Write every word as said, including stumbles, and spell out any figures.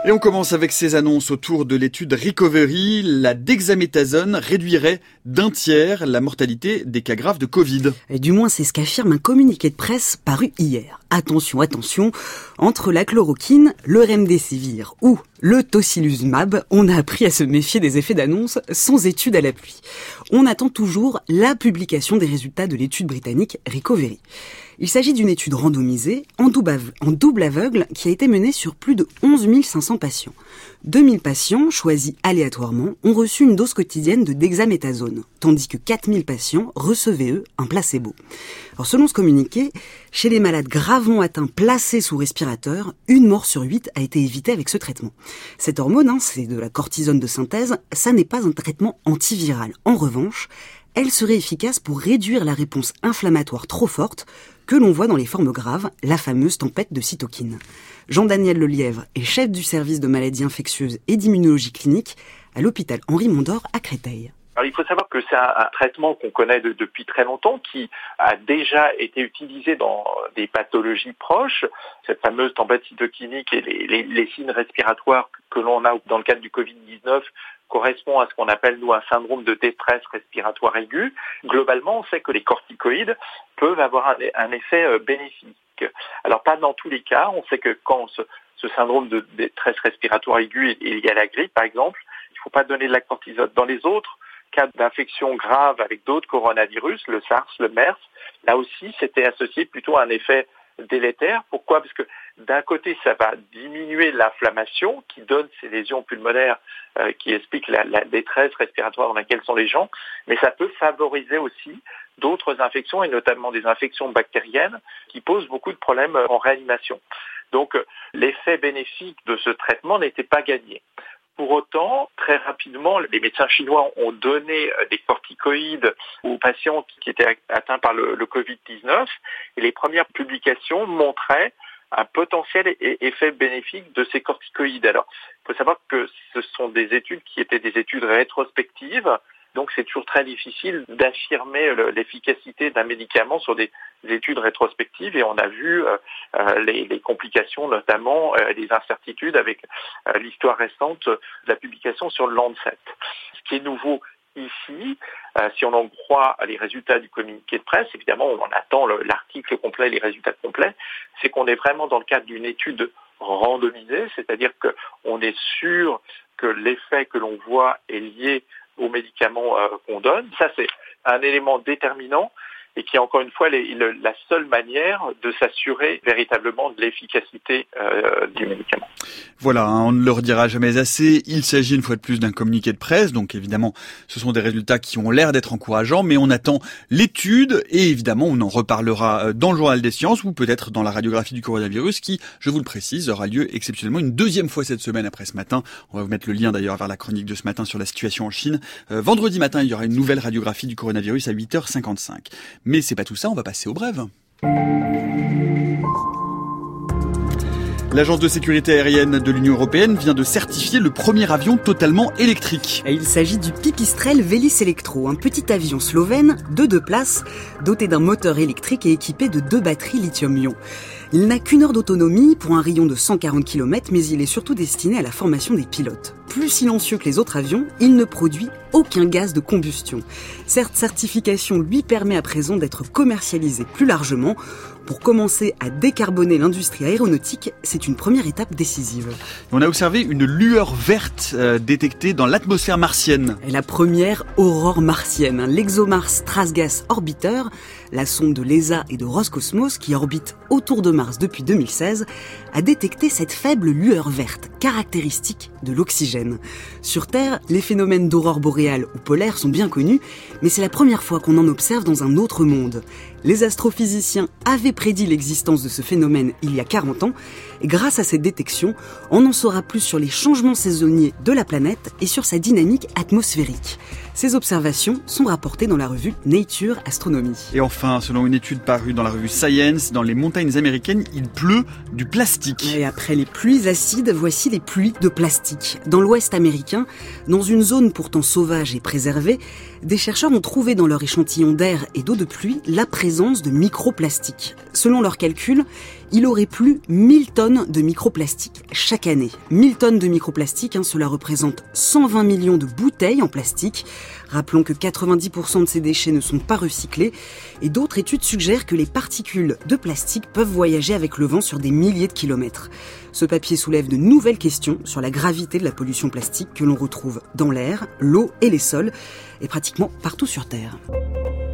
Et on commence avec ces annonces autour de l'étude Recovery. La dexaméthasone réduirait d'un tiers la mortalité des cas graves de Covid. Et du moins, c'est ce qu'affirme un communiqué de presse paru hier. Attention, attention, entre la chloroquine, le remdesivir ou le tocilizumab, on a appris à se méfier des effets d'annonce sans étude à l'appui. On attend toujours la publication des résultats de l'étude britannique Recovery. Il s'agit d'une étude randomisée, en double aveugle, qui a été menée sur plus de onze mille cinq cents patients. deux mille patients, choisis aléatoirement, ont reçu une dose quotidienne de dexaméthasone, tandis que quatre mille patients recevaient, eux, un placebo. Alors, selon ce communiqué, chez les malades gravement atteints placés sous respirateur, une mort sur huit a été évitée avec ce traitement. Cette hormone, hein, c'est de la cortisone de synthèse, ça n'est pas un traitement antiviral. En revanche, elle serait efficace pour réduire la réponse inflammatoire trop forte que l'on voit dans les formes graves, la fameuse tempête de cytokines. Jean-Daniel Lelièvre est chef du service de maladies infectieuses et d'immunologie clinique à l'hôpital Henri Mondor à Créteil. Alors, il faut savoir que c'est un, un traitement qu'on connaît de, depuis très longtemps, qui a déjà été utilisé dans des pathologies proches. Cette fameuse tempête cytokinique et les, les, les signes respiratoires que l'on a dans le cadre du covid dix-neuf correspond à ce qu'on appelle, nous, un syndrome de détresse respiratoire aiguë. Globalement, on sait que les corticoïdes peuvent avoir un, un effet bénéfique. Alors, pas dans tous les cas. On sait que quand ce, ce syndrome de détresse respiratoire aiguë est lié à la grippe, par exemple, il ne faut pas donner de la cortisone. Dans les autres cas d'infection grave avec d'autres coronavirus, le SARS, le MERS, là aussi, c'était associé plutôt à un effet délétère. Pourquoi ? Parce que d'un côté, ça va diminuer l'inflammation qui donne ces lésions pulmonaires euh, qui expliquent la, la détresse respiratoire dans laquelle sont les gens, mais ça peut favoriser aussi d'autres infections et notamment des infections bactériennes qui posent beaucoup de problèmes en réanimation. Donc, l'effet bénéfique de ce traitement n'était pas gagné. Pour autant, très rapidement, les médecins chinois ont donné des corticoïdes aux patients qui étaient atteints par le, le covid dix-neuf et les premières publications montraient un potentiel effet bénéfique de ces corticoïdes. Alors, il faut savoir que ce sont des études qui étaient des études rétrospectives, donc c'est toujours très difficile d'affirmer l'efficacité d'un médicament sur des études rétrospectives et on a vu euh, les, les complications, notamment euh, les incertitudes avec euh, l'histoire récente de la publication sur le Lancet. Ce qui est nouveau ici, euh, si on en croit les résultats du communiqué de presse, évidemment on en attend le, l'article complet, les résultats complets, c'est qu'on est vraiment dans le cadre d'une étude randomisée, c'est-à-dire qu'on est sûr que l'effet que l'on voit est lié aux médicaments euh, qu'on donne. Ça, c'est un élément déterminant et qui est encore une fois les, le, la seule manière de s'assurer véritablement de l'efficacité euh, du médicament. Voilà, hein, on ne le redira jamais assez, il s'agit une fois de plus d'un communiqué de presse, donc évidemment ce sont des résultats qui ont l'air d'être encourageants, mais on attend l'étude et évidemment on en reparlera dans le journal des sciences ou peut-être dans la radiographie du coronavirus qui, je vous le précise, aura lieu exceptionnellement une deuxième fois cette semaine après ce matin. On va vous mettre le lien d'ailleurs vers la chronique de ce matin sur la situation en Chine. Euh, vendredi matin, il y aura une nouvelle radiographie du coronavirus à huit heures cinquante-cinq. Mais c'est pas tout ça, on va passer aux brèves. L'Agence de sécurité aérienne de l'Union européenne vient de certifier le premier avion totalement électrique. Et il s'agit du Pipistrel Velis Electro, un petit avion slovène de deux places, doté d'un moteur électrique et équipé de deux batteries lithium-ion. Il n'a qu'une heure d'autonomie pour un rayon de cent quarante kilomètres, mais il est surtout destiné à la formation des pilotes. Plus silencieux que les autres avions, il ne produit aucun gaz de combustion. Cette certification lui permet à présent d'être commercialisé plus largement. Pour commencer à décarboner l'industrie aéronautique, c'est une première étape décisive. On a observé une lueur verte euh, détectée dans l'atmosphère martienne. Et la première aurore martienne, l'ExoMars Trace-Gas Orbiter, la sonde de l'E S A et de Roscosmos qui orbite autour de Mars depuis deux mille seize, a détecté cette faible lueur verte, caractéristique de l'oxygène. Sur Terre, les phénomènes d'aurore boréale ou polaire sont bien connus, mais c'est la première fois qu'on en observe dans un autre monde. Les astrophysiciens avaient prédit l'existence de ce phénomène il y a quarante ans, et grâce à cette détection, on en saura plus sur les changements saisonniers de la planète et sur sa dynamique atmosphérique. Ces observations sont rapportées dans la revue Nature Astronomy. Et enfin, selon une étude parue dans la revue Science, dans les montagnes américaines, il pleut du plastique. Et après les pluies acides, voici les pluies de plastique. Dans l'ouest américain, dans une zone pourtant sauvage et préservée, des chercheurs ont trouvé dans leur échantillon d'air et d'eau de pluie la présence de microplastiques. Selon leurs calculs, il aurait plu mille tonnes de microplastiques chaque année. mille tonnes de microplastiques, hein, cela représente cent vingt millions de bouteilles en plastique. Rappelons que quatre-vingt-dix pour cent de ces déchets ne sont pas recyclés. Et d'autres études suggèrent que les particules de plastique peuvent voyager avec le vent sur des milliers de kilomètres. Ce papier soulève de nouvelles questions sur la gravité de la pollution plastique que l'on retrouve dans l'air, l'eau et les sols, et pratiquement partout sur Terre.